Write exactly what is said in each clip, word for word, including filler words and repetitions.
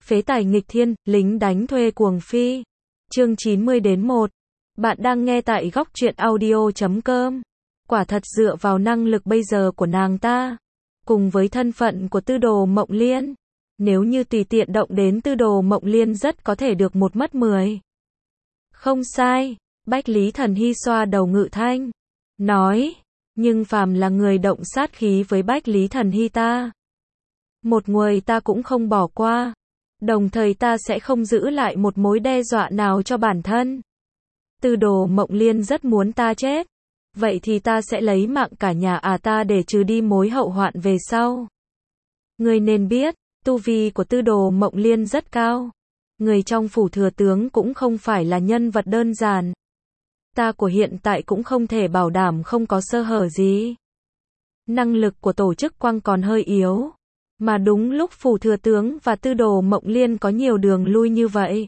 Phế tài nghịch thiên, lính đánh thuê cuồng phi. Chương chín mươi đến một. Bạn đang nghe tại góc truyện audio chấm com. Quả thật dựa vào năng lực bây giờ của nàng ta, cùng với thân phận của Tư Đồ Mộng Liên, nếu như tùy tiện động đến Tư Đồ Mộng Liên rất có thể được một mất mười. Không sai, Bách Lý Thần Hy xoa đầu Ngự Thanh, nói, nhưng phàm là người động sát khí với Bách Lý Thần Hy ta, một người ta cũng không bỏ qua, đồng thời ta sẽ không giữ lại một mối đe dọa nào cho bản thân. Tư Đồ Mộng Liên rất muốn ta chết, vậy thì ta sẽ lấy mạng cả nhà à ta để trừ đi mối hậu hoạn về sau. Người nên biết, tu vi của Tư Đồ Mộng Liên rất cao. Người trong phủ thừa tướng cũng không phải là nhân vật đơn giản. Ta của hiện tại cũng không thể bảo đảm không có sơ hở gì. Năng lực của tổ chức quang còn hơi yếu. Mà đúng lúc phủ thừa tướng và Tư Đồ Mộng Liên có nhiều đường lui như vậy,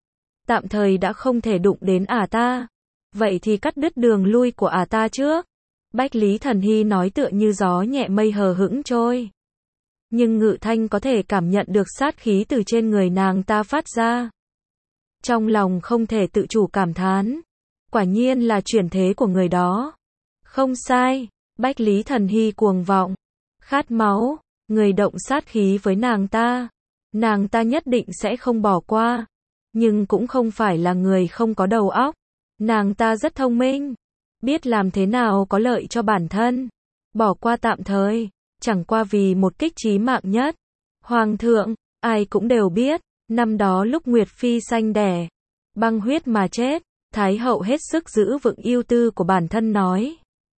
tạm thời đã không thể đụng đến ả ta. Vậy thì cắt đứt đường lui của ả ta trước. Bách Lý Thần Hy nói tựa như gió nhẹ mây hờ hững trôi. Nhưng Ngự Thanh có thể cảm nhận được sát khí từ trên người nàng ta phát ra. Trong lòng không thể tự chủ cảm thán. Quả nhiên là chuyển thế của người đó. Không sai, Bách Lý Thần Hy cuồng vọng, khát máu, người động sát khí với nàng ta. Nàng ta nhất định sẽ không bỏ qua. Nhưng cũng không phải là người không có đầu óc. Nàng ta rất thông minh, biết làm thế nào có lợi cho bản thân. Bỏ qua tạm thời, chẳng qua vì một kích chí mạng nhất. Hoàng thượng, ai cũng đều biết, năm đó lúc Nguyệt Phi sanh đẻ, băng huyết mà chết, Thái hậu hết sức giữ vững ưu tư của bản thân nói.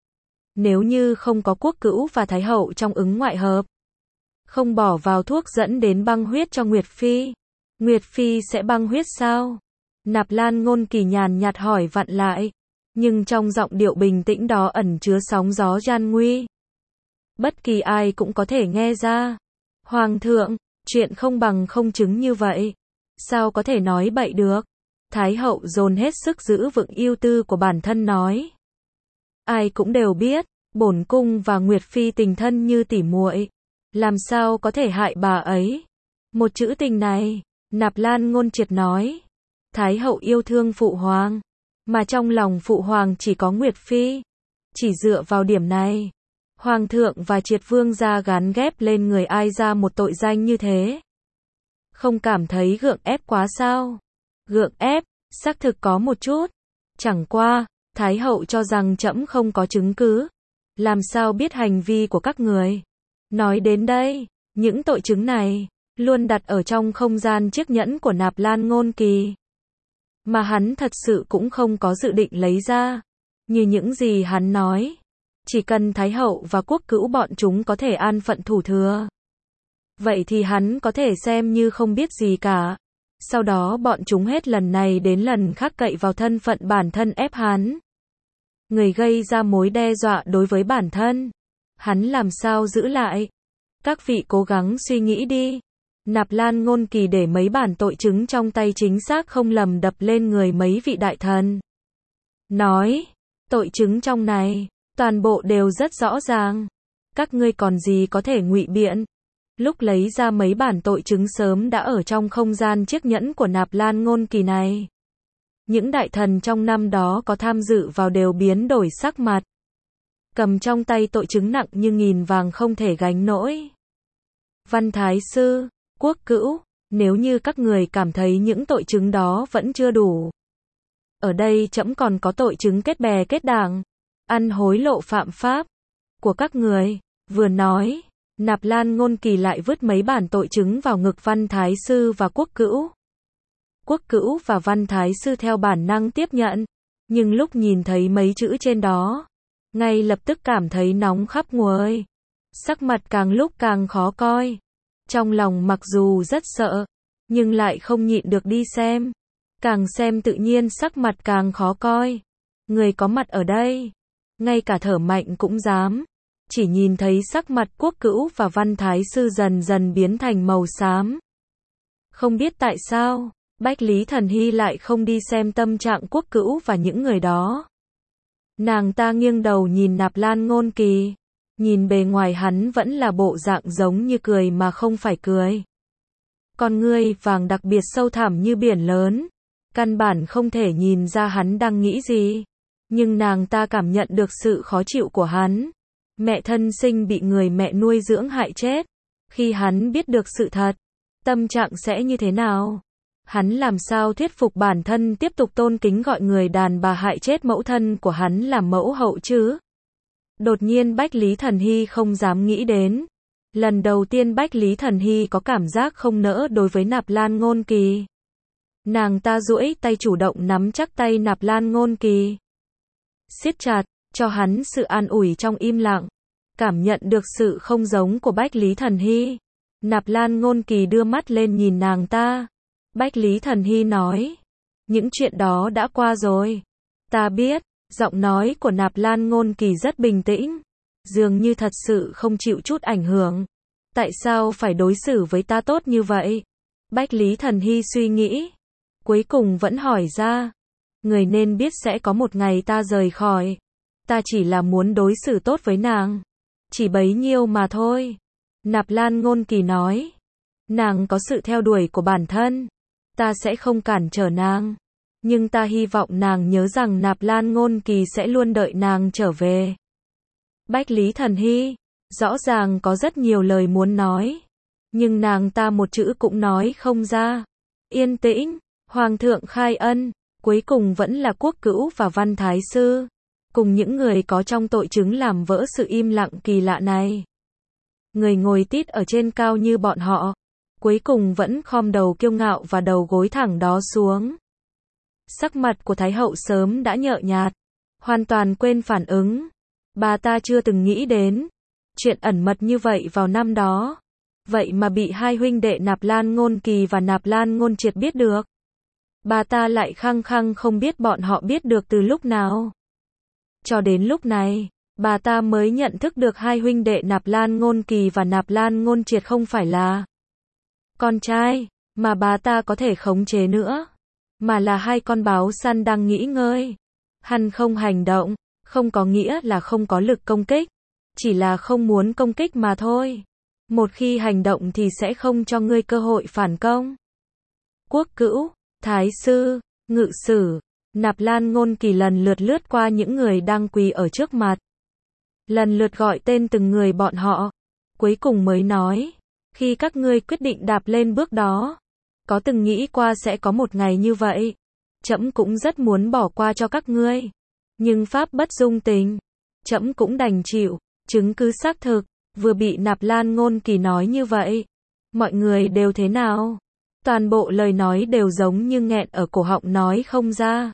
Nếu như không có Quốc Cữu và Thái hậu trong ứng ngoại hợp, không bỏ vào thuốc dẫn đến băng huyết cho Nguyệt Phi, Nguyệt Phi sẽ băng huyết sao? Nạp Lan Ngôn Kỳ nhàn nhạt hỏi vặn lại, nhưng trong giọng điệu bình tĩnh đó ẩn chứa sóng gió gian nguy. Bất kỳ ai cũng có thể nghe ra. Hoàng thượng, chuyện không bằng không chứng như vậy. Sao có thể nói bậy được? Thái hậu dồn hết sức giữ vững ưu tư của bản thân nói. Ai cũng đều biết, bổn cung và Nguyệt Phi tình thân như tỉ muội, làm sao có thể hại bà ấy? Một chữ tình này, Nạp Lan Ngôn Triệt nói. Thái hậu yêu thương phụ hoàng, mà trong lòng phụ hoàng chỉ có Nguyệt Phi. Chỉ dựa vào điểm này, hoàng thượng và Triệt vương gia gán ghép lên người ai ra một tội danh như thế? Không cảm thấy gượng ép quá sao? Gượng ép, xác thực có một chút. Chẳng qua, Thái hậu cho rằng trẫm không có chứng cứ. Làm sao biết hành vi của các người? Nói đến đây, những tội chứng này luôn đặt ở trong không gian chiếc nhẫn của Nạp Lan Ngôn Kỳ, mà hắn thật sự cũng không có dự định lấy ra. Như những gì hắn nói, chỉ cần Thái hậu và Quốc Cữu bọn chúng có thể an phận thủ thừa, vậy thì hắn có thể xem như không biết gì cả. Sau đó bọn chúng hết lần này đến lần khác cậy vào thân phận bản thân ép hắn. Người gây ra mối đe dọa đối với bản thân, hắn làm sao giữ lại? Các vị cố gắng suy nghĩ đi. Nạp Lan Ngôn Kỳ để mấy bản tội chứng trong tay chính xác không lầm đập lên người mấy vị đại thần. Nói, tội chứng trong này, toàn bộ đều rất rõ ràng. Các ngươi còn gì có thể ngụy biện. Lúc lấy ra mấy bản tội chứng sớm đã ở trong không gian chiếc nhẫn của Nạp Lan Ngôn Kỳ này. Những đại thần trong năm đó có tham dự vào đều biến đổi sắc mặt. Cầm trong tay tội chứng nặng như nghìn vàng không thể gánh nổi. Văn Thái Sư, Quốc Cữu, nếu như các người cảm thấy những tội chứng đó vẫn chưa đủ, ở đây trẫm còn có tội chứng kết bè kết đảng, ăn hối lộ phạm pháp của các người. Vừa nói, Nạp Lan Ngôn Kỳ lại vứt mấy bản tội chứng vào ngực Văn Thái Sư và Quốc Cữu. Quốc Cữu và Văn Thái Sư theo bản năng tiếp nhận, nhưng lúc nhìn thấy mấy chữ trên đó, ngay lập tức cảm thấy nóng khắp người. Sắc mặt càng lúc càng khó coi. Trong lòng mặc dù rất sợ, nhưng lại không nhịn được đi xem. Càng xem tự nhiên sắc mặt càng khó coi. Người có mặt ở đây, ngay cả thở mạnh cũng dám. Chỉ nhìn thấy sắc mặt Quốc Cữu và Văn Thái Sư dần dần biến thành màu xám. Không biết tại sao, Bách Lý Thần Hy lại không đi xem tâm trạng Quốc Cữu và những người đó. Nàng ta nghiêng đầu nhìn Nạp Lan Ngôn Kỳ. Nhìn bề ngoài hắn vẫn là bộ dạng giống như cười mà không phải cười. Con ngươi vàng đặc biệt sâu thẳm như biển lớn. Căn bản không thể nhìn ra hắn đang nghĩ gì. Nhưng nàng ta cảm nhận được sự khó chịu của hắn. Mẹ thân sinh bị người mẹ nuôi dưỡng hại chết. Khi hắn biết được sự thật, tâm trạng sẽ như thế nào? Hắn làm sao thuyết phục bản thân tiếp tục tôn kính gọi người đàn bà hại chết mẫu thân của hắn làm mẫu hậu chứ? Đột nhiên Bách Lý Thần Hy không dám nghĩ đến. Lần đầu tiên Bách Lý Thần Hy có cảm giác không nỡ đối với Nạp Lan Ngôn Kỳ. Nàng ta duỗi tay chủ động nắm chắc tay Nạp Lan Ngôn Kỳ. Siết chặt, cho hắn sự an ủi trong im lặng. Cảm nhận được sự không giống của Bách Lý Thần Hy. Nạp Lan Ngôn Kỳ đưa mắt lên nhìn nàng ta. Bách Lý Thần Hy nói. Những chuyện đó đã qua rồi. Ta biết, giọng nói của Nạp Lan Ngôn Kỳ rất bình tĩnh. Dường như thật sự không chịu chút ảnh hưởng. Tại sao phải đối xử với ta tốt như vậy? Bách Lý Thần Hy suy nghĩ. Cuối cùng vẫn hỏi ra. Người nên biết sẽ có một ngày ta rời khỏi. Ta chỉ là muốn đối xử tốt với nàng. Chỉ bấy nhiêu mà thôi. Nạp Lan Ngôn Kỳ nói. Nàng có sự theo đuổi của bản thân. Ta sẽ không cản trở nàng. Nhưng ta hy vọng nàng nhớ rằng Nạp Lan Ngôn Kỳ sẽ luôn đợi nàng trở về. Bách Lý Thần Hy, rõ ràng có rất nhiều lời muốn nói. Nhưng nàng ta một chữ cũng nói không ra. Yên tĩnh, Hoàng thượng khai ân, cuối cùng vẫn là Quốc Cữu và Văn Thái Sư. Cùng những người có trong tội chứng làm vỡ sự im lặng kỳ lạ này. Người ngồi tít ở trên cao như bọn họ. Cuối cùng vẫn khom đầu kiêu ngạo và đầu gối thẳng đó xuống. Sắc mặt của Thái hậu sớm đã nhợt nhạt. Hoàn toàn quên phản ứng. Bà ta chưa từng nghĩ đến. Chuyện ẩn mật như vậy vào năm đó. Vậy mà bị hai huynh đệ Nạp Lan Ngôn Kỳ và Nạp Lan Ngôn Triệt biết được. Bà ta lại khăng khăng không biết bọn họ biết được từ lúc nào. Cho đến lúc này, bà ta mới nhận thức được hai huynh đệ Nạp Lan Ngôn Kỳ và Nạp Lan Ngôn Triệt không phải là con trai, mà bà ta có thể khống chế nữa. Mà là hai con báo săn đang nghỉ ngơi. Hắn không hành động, không có nghĩa là không có lực công kích. Chỉ là không muốn công kích mà thôi. Một khi hành động thì sẽ không cho ngươi cơ hội phản công. Quốc Cữu, Thái Sư, Ngự Sử, Nạp Lan Ngôn Kỳ lần lượt lướt qua những người đang quỳ ở trước mặt. Lần lượt gọi tên từng người bọn họ. Cuối cùng mới nói. Khi các ngươi quyết định đạp lên bước đó. Có từng nghĩ qua sẽ có một ngày như vậy. Trẫm cũng rất muốn bỏ qua cho các ngươi. Nhưng pháp bất dung tình. Trẫm cũng đành chịu. Chứng cứ xác thực. Vừa bị Nạp Lan Ngôn Kỳ nói như vậy. Mọi người đều thế nào? Toàn bộ lời nói đều giống như nghẹn ở cổ họng nói không ra.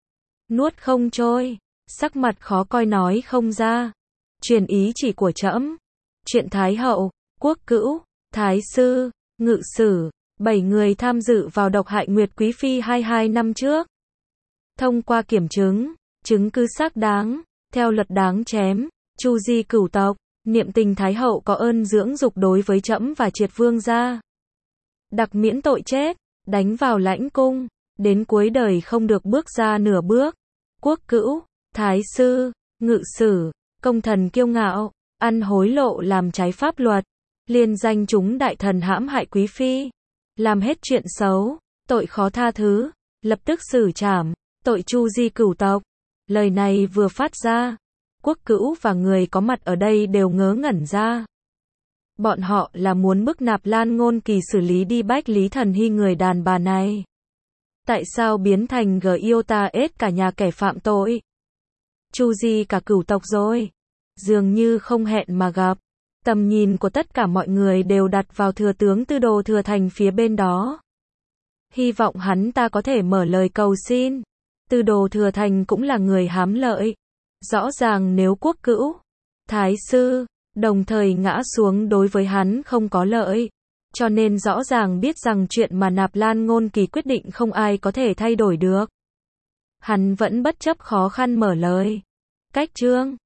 Nuốt không trôi. Sắc mặt khó coi nói không ra. Truyền ý chỉ của trẫm. Chuyện Thái hậu, Quốc Cữu, Thái Sư, Ngự Sử, bảy người tham dự vào độc hại Nguyệt Quý Phi hai mươi hai năm trước. Thông qua kiểm chứng, chứng cứ xác đáng, theo luật đáng chém, chu di cửu tộc, niệm tình Thái hậu có ơn dưỡng dục đối với trẫm và Triệt Vương gia. Đặc miễn tội chết, đánh vào lãnh cung, đến cuối đời không được bước ra nửa bước. Quốc Cữu, Thái Sư, Ngự Sử, công thần kiêu ngạo, ăn hối lộ làm trái pháp luật, liên danh chúng đại thần hãm hại Quý Phi, làm hết chuyện xấu, tội khó tha thứ, lập tức xử trảm, tội chu di cửu tộc. Lời này vừa phát ra, Quốc Cữu và người có mặt ở đây đều ngớ ngẩn ra. Bọn họ là muốn bức Nạp Lan Ngôn Kỳ xử lý đi Bách Lý Thần Hy người đàn bà này. Tại sao biến thành g yêu ta ết cả nhà kẻ phạm tội? Chu di cả cửu tộc rồi. Dường như không hẹn mà gặp. Tầm nhìn của tất cả mọi người đều đặt vào thừa tướng Tư Đồ Thừa Thành phía bên đó. Hy vọng hắn ta có thể mở lời cầu xin. Tư Đồ Thừa Thành cũng là người hám lợi. Rõ ràng nếu Quốc Cữu, Thái Sư, đồng thời ngã xuống đối với hắn không có lợi. Cho nên rõ ràng biết rằng chuyện mà Nạp Lan Ngôn Kỳ quyết định không ai có thể thay đổi được. Hắn vẫn bất chấp khó khăn mở lời. Cách chương